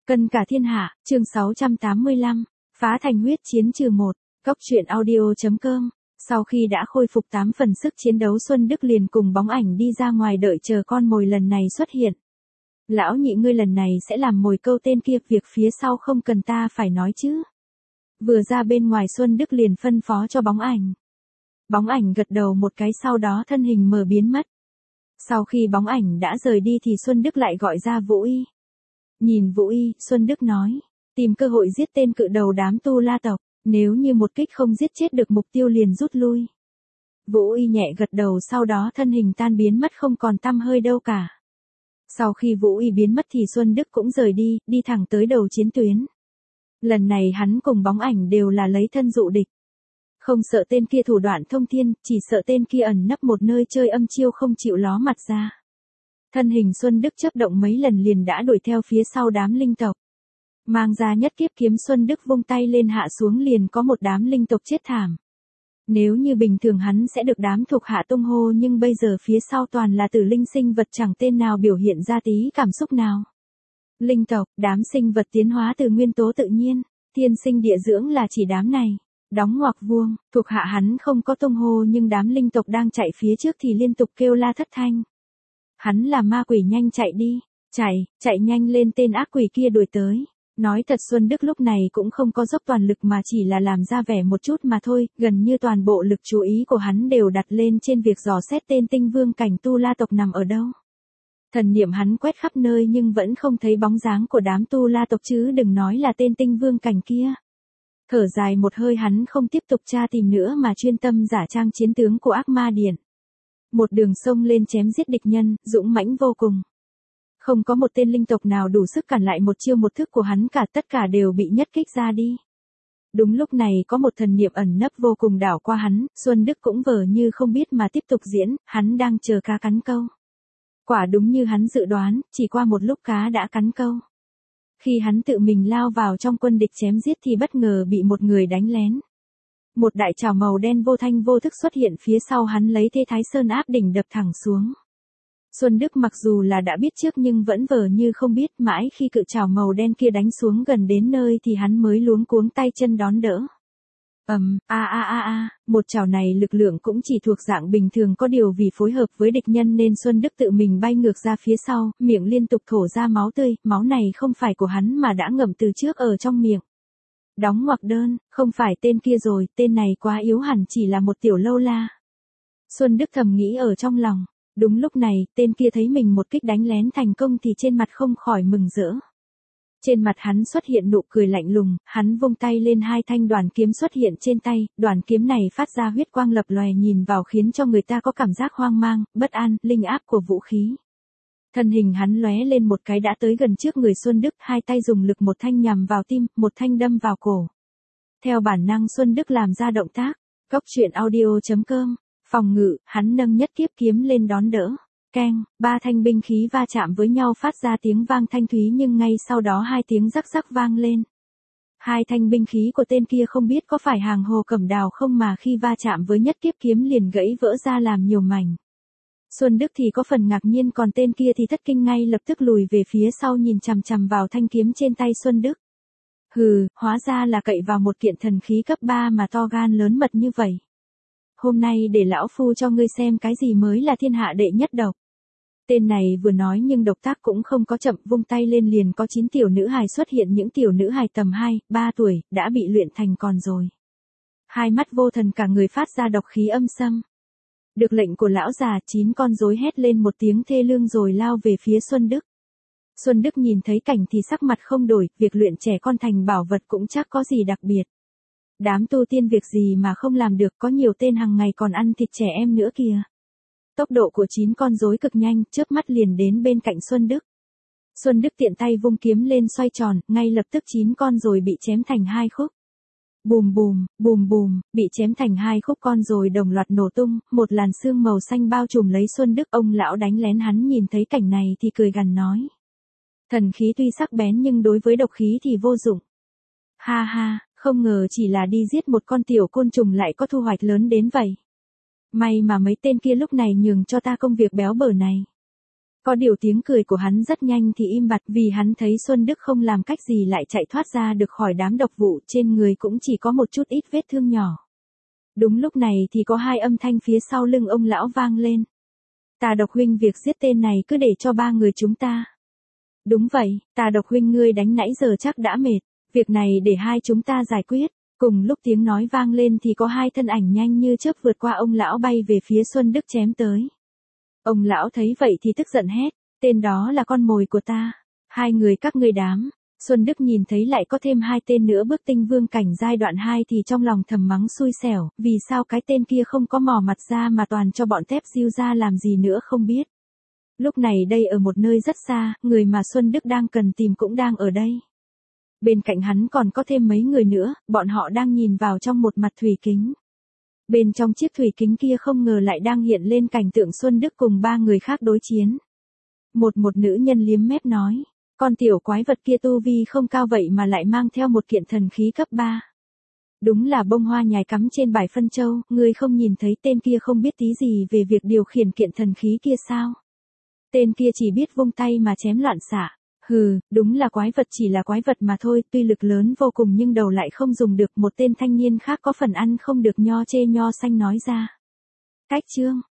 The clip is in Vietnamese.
Cân cả thiên hạ, chương 685, phá thành huyết chiến -1, Cóc truyện audio.com. Sau khi đã khôi phục 8 phần sức chiến đấu, Xuân Đức liền cùng Bóng Ảnh đi ra ngoài đợi chờ con mồi lần này xuất hiện. Lão nhị, ngươi lần này sẽ làm mồi câu tên kia, việc phía sau không cần ta phải nói chứ. Vừa ra bên ngoài, Xuân Đức liền phân phó cho Bóng Ảnh. Bóng Ảnh gật đầu một cái, sau đó thân hình mờ biến mất. Sau khi Bóng Ảnh đã rời đi thì Xuân Đức lại gọi ra Vũ Y. Nhìn Vũ Y, Xuân Đức nói, tìm cơ hội giết tên cự đầu đám Tu La tộc, nếu như một kích không giết chết được mục tiêu liền rút lui. Vũ Y nhẹ gật đầu, sau đó thân hình tan biến mất không còn tăm hơi đâu cả. Sau khi Vũ Y biến mất thì Xuân Đức cũng rời đi, đi thẳng tới đầu chiến tuyến. Lần này hắn cùng Bóng Ảnh đều là lấy thân dụ địch. Không sợ tên kia thủ đoạn thông thiên, chỉ sợ tên kia ẩn nấp một nơi chơi âm chiêu không chịu ló mặt ra. Thân hình Xuân Đức chớp động mấy lần liền đã đuổi theo phía sau đám linh tộc. Mang ra nhất kiếp kiếm, Xuân Đức vung tay lên hạ xuống liền có một đám linh tộc chết thảm. Nếu như bình thường hắn sẽ được đám thuộc hạ tung hô, nhưng bây giờ phía sau toàn là tử linh sinh vật chẳng tên nào biểu hiện ra tí cảm xúc nào. Linh tộc, đám sinh vật tiến hóa từ nguyên tố tự nhiên, thiên sinh địa dưỡng là chỉ đám này. Đóng ngoặc vuông, thuộc hạ hắn không có tung hô nhưng đám linh tộc đang chạy phía trước thì liên tục kêu la thất thanh. Hắn là ma quỷ, nhanh chạy đi, chạy nhanh lên, tên ác quỷ kia đuổi tới. Nói thật, Xuân Đức lúc này cũng không có dốc toàn lực mà chỉ là làm ra vẻ một chút mà thôi, gần như toàn bộ lực chú ý của hắn đều đặt lên trên việc dò xét tên tinh vương cảnh Tu La tộc nằm ở đâu. Thần niệm hắn quét khắp nơi nhưng vẫn không thấy bóng dáng của đám Tu La tộc, chứ đừng nói là tên tinh vương cảnh kia. Thở dài một hơi, hắn không tiếp tục tra tìm nữa mà chuyên tâm giả trang chiến tướng của Ác Ma Điện. Một đường sông lên chém giết địch nhân, dũng mãnh vô cùng. Không có một tên linh tộc nào đủ sức cản lại một chiêu một thức của hắn cả, tất cả đều bị nhất kích ra đi. Đúng lúc này có một thần niệm ẩn nấp vô cùng đảo qua hắn, Xuân Đức cũng vờ như không biết mà tiếp tục diễn, hắn đang chờ cá cắn câu. Quả đúng như hắn dự đoán, chỉ qua một lúc cá đã cắn câu. Khi hắn tự mình lao vào trong quân địch chém giết thì bất ngờ bị một người đánh lén. Một đại trảo màu đen vô thanh vô thức xuất hiện phía sau hắn, lấy thế Thái Sơn áp đỉnh đập thẳng xuống. Xuân Đức mặc dù là đã biết trước nhưng vẫn vờ như không biết, mãi khi cự trảo màu đen kia đánh xuống gần đến nơi thì hắn mới luống cuống tay chân đón đỡ. Một trảo này lực lượng cũng chỉ thuộc dạng bình thường, có điều vì phối hợp với địch nhân nên Xuân Đức tự mình bay ngược ra phía sau, miệng liên tục thổ ra máu tươi, máu này không phải của hắn mà đã ngậm từ trước ở trong miệng. Đóng ngoặc đơn, không phải tên kia rồi, tên này quá yếu, hẳn chỉ là một tiểu lâu la. Xuân Đức thầm nghĩ ở trong lòng. Đúng lúc này, tên kia thấy mình một kích đánh lén thành công thì trên mặt không khỏi mừng rỡ. Trên mặt hắn xuất hiện nụ cười lạnh lùng, hắn vung tay lên, hai thanh đoàn kiếm xuất hiện trên tay, đoàn kiếm này phát ra huyết quang lập lòe, nhìn vào khiến cho người ta có cảm giác hoang mang, bất an, linh áp của vũ khí. Thân hình hắn lóe lên một cái đã tới gần trước người Xuân Đức, hai tay dùng lực, một thanh nhằm vào tim, một thanh đâm vào cổ. Theo bản năng Xuân Đức làm ra động tác. Cóc truyện audio.com. Phòng ngự, hắn nâng nhất kiếp kiếm lên đón đỡ. Keng, ba thanh binh khí va chạm với nhau phát ra tiếng vang thanh thúy, nhưng ngay sau đó hai tiếng rắc rắc vang lên. Hai thanh binh khí của tên kia không biết có phải hàng hồ cẩm đào không mà khi va chạm với nhất kiếp kiếm liền gãy vỡ ra làm nhiều mảnh. Xuân Đức thì có phần ngạc nhiên, còn tên kia thì thất kinh, ngay lập tức lùi về phía sau nhìn chằm chằm vào thanh kiếm trên tay Xuân Đức. Hừ, hóa ra là cậy vào một kiện thần khí cấp 3 mà to gan lớn mật như vậy. Hôm nay để lão phu cho ngươi xem cái gì mới là thiên hạ đệ nhất độc. Tên này vừa nói nhưng động tác cũng không có chậm, vung tay lên liền có 9 tiểu nữ hài xuất hiện, những tiểu nữ hài tầm 2, 3 tuổi, đã bị luyện thành con rồi. Hai mắt vô thần, cả người phát ra độc khí âm xâm. Được lệnh của lão già, 9 con rối hét lên một tiếng thê lương rồi lao về phía Xuân Đức. Xuân Đức nhìn thấy cảnh thì sắc mặt không đổi, việc luyện trẻ con thành bảo vật cũng chắc có gì đặc biệt. Đám tu tiên việc gì mà không làm được, có nhiều tên hàng ngày còn ăn thịt trẻ em nữa kìa. Tốc độ của 9 con rối cực nhanh, chớp mắt liền đến bên cạnh Xuân Đức. Xuân Đức tiện tay vung kiếm lên xoay tròn, ngay lập tức 9 con rồi bị chém thành hai khúc. Bùm bùm, bùm bùm, bị chém thành hai khúc, con rồi đồng loạt nổ tung, một làn sương màu xanh bao trùm lấy Xuân Đức. Ông lão đánh lén hắn nhìn thấy cảnh này thì cười gằn nói. Thần khí tuy sắc bén nhưng đối với độc khí thì vô dụng. Ha ha, không ngờ chỉ là đi giết một con tiểu côn trùng lại có thu hoạch lớn đến vậy. May mà mấy tên kia lúc này nhường cho ta công việc béo bở này. Có điều tiếng cười của hắn rất nhanh thì im bặt vì hắn thấy Xuân Đức không làm cách gì lại chạy thoát ra được khỏi đám độc vụ, trên người cũng chỉ có một chút ít vết thương nhỏ. Đúng lúc này thì có hai âm thanh phía sau lưng ông lão vang lên. Tà Độc huynh, việc giết tên này cứ để cho ba người chúng ta. Đúng vậy, Tà Độc huynh ngươi đánh nãy giờ chắc đã mệt, việc này để hai chúng ta giải quyết. Cùng lúc tiếng nói vang lên thì có hai thân ảnh nhanh như chớp vượt qua ông lão bay về phía Xuân Đức chém tới. Ông lão thấy vậy thì tức giận hét, tên đó là con mồi của ta. Hai người các ngươi đám. Xuân Đức nhìn thấy lại có thêm hai tên nữa bước tinh vương cảnh giai đoạn 2 thì trong lòng thầm mắng xui xẻo, vì sao cái tên kia không có mò mặt ra mà toàn cho bọn Tép Diêu ra làm gì nữa không biết. Lúc này đây ở một nơi rất xa, người mà Xuân Đức đang cần tìm cũng đang ở đây. Bên cạnh hắn còn có thêm mấy người nữa, bọn họ đang nhìn vào trong một mặt thủy kính. Bên trong chiếc thủy kính kia không ngờ lại đang hiện lên cảnh tượng Xuân Đức cùng ba người khác đối chiến. Một nữ nhân liếm mép nói, con tiểu quái vật kia tu vi không cao vậy mà lại mang theo một kiện thần khí cấp 3. Đúng là bông hoa nhài cắm trên bài phân châu, ngươi không nhìn thấy tên kia không biết tí gì về việc điều khiển kiện thần khí kia sao? Tên kia chỉ biết vung tay mà chém loạn xạ. Hừ, đúng là quái vật, chỉ là quái vật mà thôi, tuy lực lớn vô cùng nhưng đầu lại không dùng được. Một tên thanh niên khác có phần ăn không được nho chê nho xanh nói ra. Cách chương